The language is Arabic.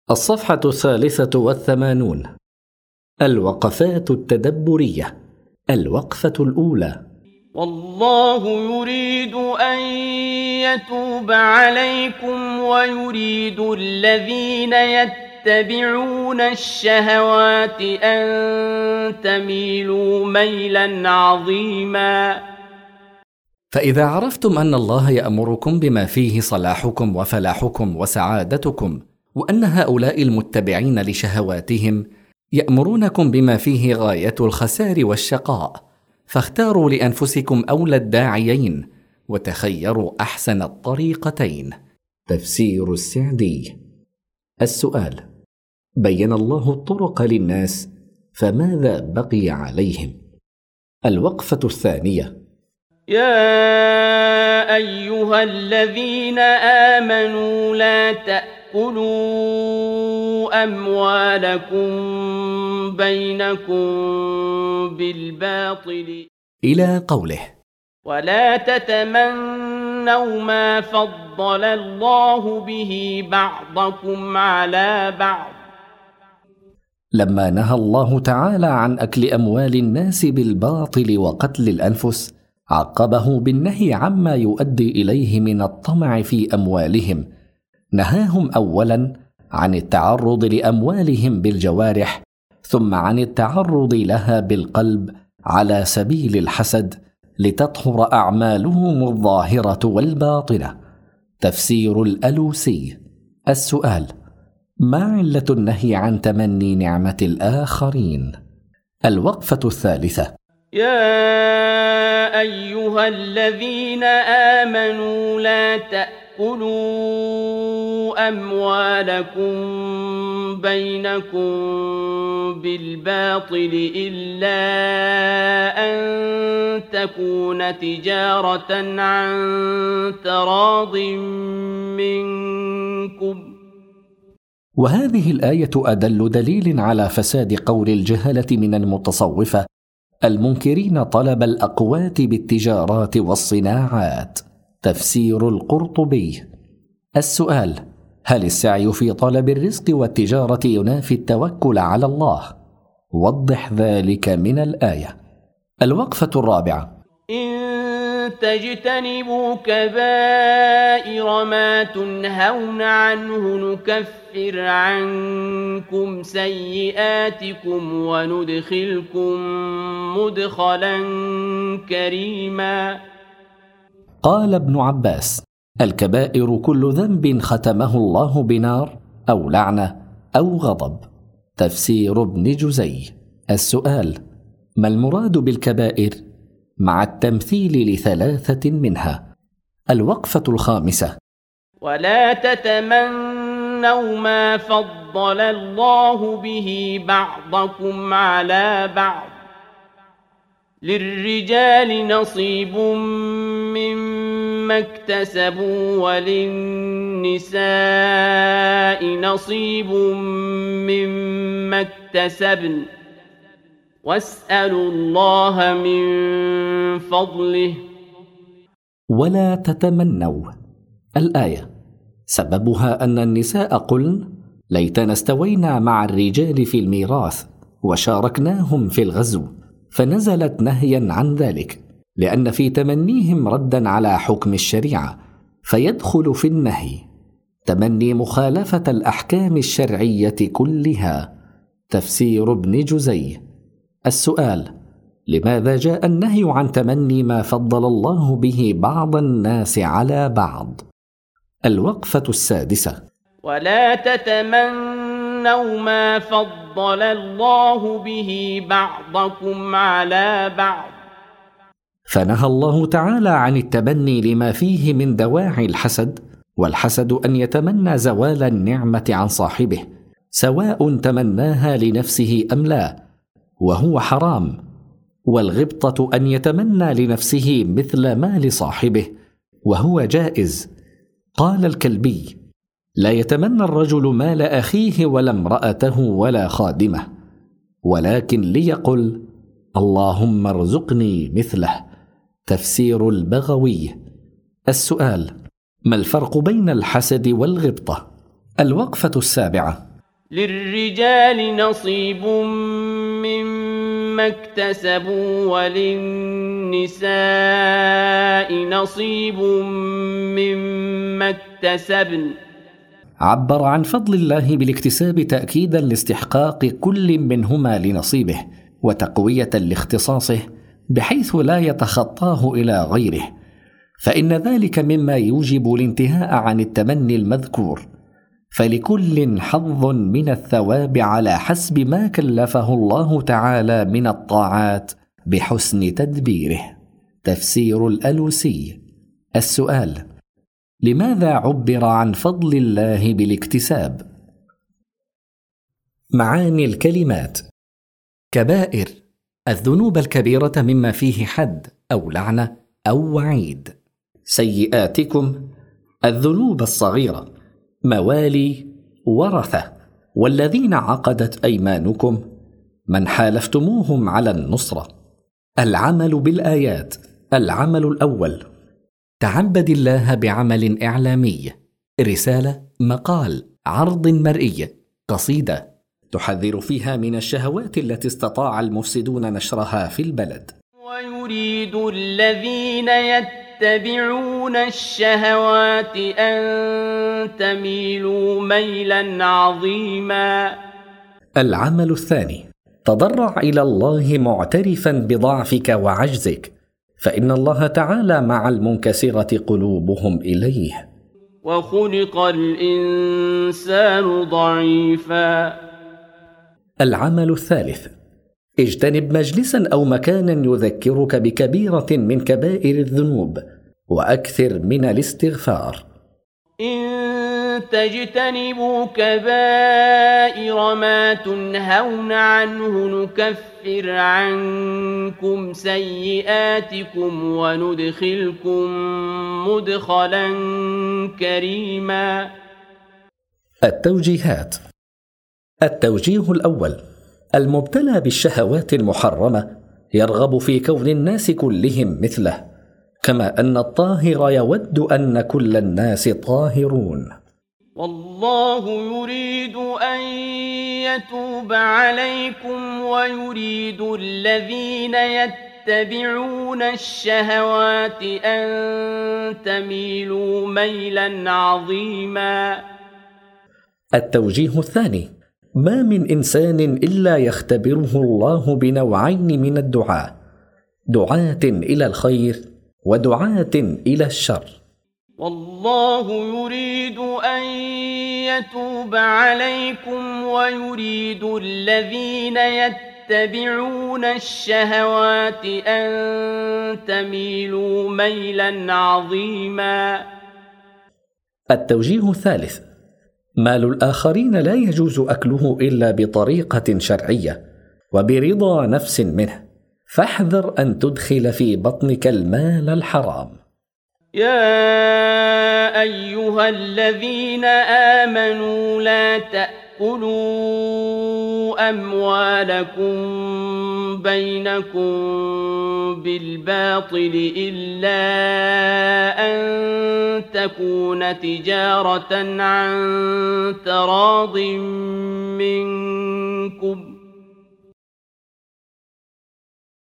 الصفحة 83. الوقفات التدبرية. الوقفة الأولى: والله يريد أن يتوب عليكم ويريد الذين يتبعون الشهوات أن تميلوا ميلا عظيما. فإذا عرفتم أن الله يأمركم بما فيه صلاحكم وفلاحكم وسعادتكم، وأن هؤلاء المتبعين لشهواتهم يأمرونكم بما فيه غاية الخسار والشقاء، فاختاروا لأنفسكم أولى الداعيين وتخيروا أحسن الطريقتين. تفسير السعدي. السؤال: بين الله الطرق للناس، فماذا بقي عليهم؟ الوقفة الثانية: يا أيها الذين آمنوا لا تأكلوا أموالكم بينكم بالباطل إلى قوله: ولا تتمنوا ما فضل الله به بعضكم على بعض. لما نهى الله تعالى عن أكل أموال الناس بالباطل وقتل الأنفس، عقبه بالنهي عما يؤدي إليه من الطمع في أموالهم. نهاهم أولاً عن التعرض لأموالهم بالجوارح، ثم عن التعرض لها بالقلب على سبيل الحسد، لتطهر أعمالهم الظاهرة والباطنة. تفسير الألوسي. السؤال: ما علة النهي عن تمني نعمة الآخرين؟ الوقفة الثالثة: يا أيها الذين آمنوا لا تأكلوا أموالكم بينكم بالباطل إلا أن تكون تجارة عن تراض منكم. وهذه الآية أدل دليل على فساد قول الجهلة من المتصوفة المنكرين طلب الأقوات بالتجارات والصناعات. تفسير القرطبي. السؤال: هل السعي في طلب الرزق والتجارة ينافي التوكل على الله؟ وضح ذلك من الآية. الوقفة الرابعة: إن تجتنبوا كبائر ما تنهون عنه نكفر عنكم سيئاتكم وندخلكم مدخلا كريما. قال ابن عباس: الكبائر كل ذنب ختمه الله بنار أو لعنة أو غضب. تفسير ابن جزي. السؤال: ما المراد بالكبائر مع التمثيل لثلاثة منها؟ الوقفة الخامسة: ولا تتمنوا ما فضل الله به بعضكم على بعض. للرجال نصيب مما اكتسبوا وللنساء نصيب مما اكتسبن واسألوا الله من فضله. ولا تتمنوا. الآية سببها أن النساء قلن: ليتنا استوينا مع الرجال في الميراث وشاركناهم في الغزو، فنزلت نهيا عن ذلك، لأن في تمنيهم ردا على حكم الشريعة، فيدخل في النهي تمني مخالفة الأحكام الشرعية كلها. تفسير ابن جزي. السؤال: لماذا جاء النهي عن تمني ما فضل الله به بعض الناس على بعض؟ الوقفة السادسة: ولا تتمنوا ما فضل الله به بعضكم على بعض. فنهى الله تعالى عن التبني لما فيه من دواعي الحسد، والحسد أن يتمنى زوال النعمة عن صاحبه، سواء تمناها لنفسه أم لا، وهو حرام. والغبطة أن يتمنى لنفسه مثل ما لصاحبه، وهو جائز. قال الكلبي: لا يتمنى الرجل مال أخيه ولا امرأته ولا خادمه، ولكن ليقل: اللهم ارزقني مثله. تفسير البغوي. السؤال: ما الفرق بين الحسد والغبطة؟ الوقفة السابعة: للرجال نصيب مما اكتسبوا وللنساء نصيب مما اكتسبن. عبر عن فضل الله بالاكتساب تأكيدا لاستحقاق كل منهما لنصيبه وتقوية لاختصاصه بحيث لا يتخطاه إلى غيره، فإن ذلك مما يوجب الانتهاء عن التمني المذكور، فلكل حظ من الثواب على حسب ما كلفه الله تعالى من الطاعات بحسن تدبيره. تفسير الألوسي. السؤال: لماذا عبر عن فضل الله بالاكتساب؟ معاني الكلمات: كبائر، الذنوب الكبيرة مما فيه حد أو لعنة أو وعيد. سيئاتكم، الذنوب الصغيرة. موالي، ورثة، والذين عقدت أيمانكم، من حالفتموهم على النصرة. العمل بالآيات. العمل الأول: تعبد الله بعمل إعلامي، رسالة، مقال، عرض مرئي، قصيدة تحذر فيها من الشهوات التي استطاع المفسدون نشرها في البلد. ويريد الذين يتبعون الشهوات أن تميلوا ميلا عظيما. العمل الثاني: تضرع إلى الله معترفا بضعفك وعجزك، فإن الله تعالى مع المنكسرة قلوبهم إليه. وخلق الإنسان ضعيفا. العمل الثالث: اجتنب مجلسا أو مكانا يذكرك بكبيرة من كبائر الذنوب، وأكثر من الاستغفار. إن تجتنبوا كبائر ما تنهون عنه نكفر عنكم سيئاتكم وندخلكم مدخلا كريما. التوجيهات. التوجيه الأول: المبتلى بالشهوات المحرمة يرغب في كون الناس كلهم مثله، كما أن الطاهر يود أن كل الناس طاهرون. والله يريد أن يتوب عليكم ويريد الذين يتبعون الشهوات أن تميلوا ميلا عظيما. التوجيه الثاني: ما من إنسان إلا يختبره الله بنوعين من الدعاء: دعاة إلى الخير ودعاة إلى الشر. والله يريد أن يتوب عليكم ويريد الذين يتبعون الشهوات أن تميلوا ميلا عظيما. التوجيه الثالث: مال الآخرين لا يجوز أكله إلا بطريقة شرعية وبرضا نفس منه، فاحذر أن تدخل في بطنك المال الحرام. يا أيها الذين آمنوا لا تأكلوا أموالكم بينكم بالباطل إلا أن تكون تجارة عن تراض منكم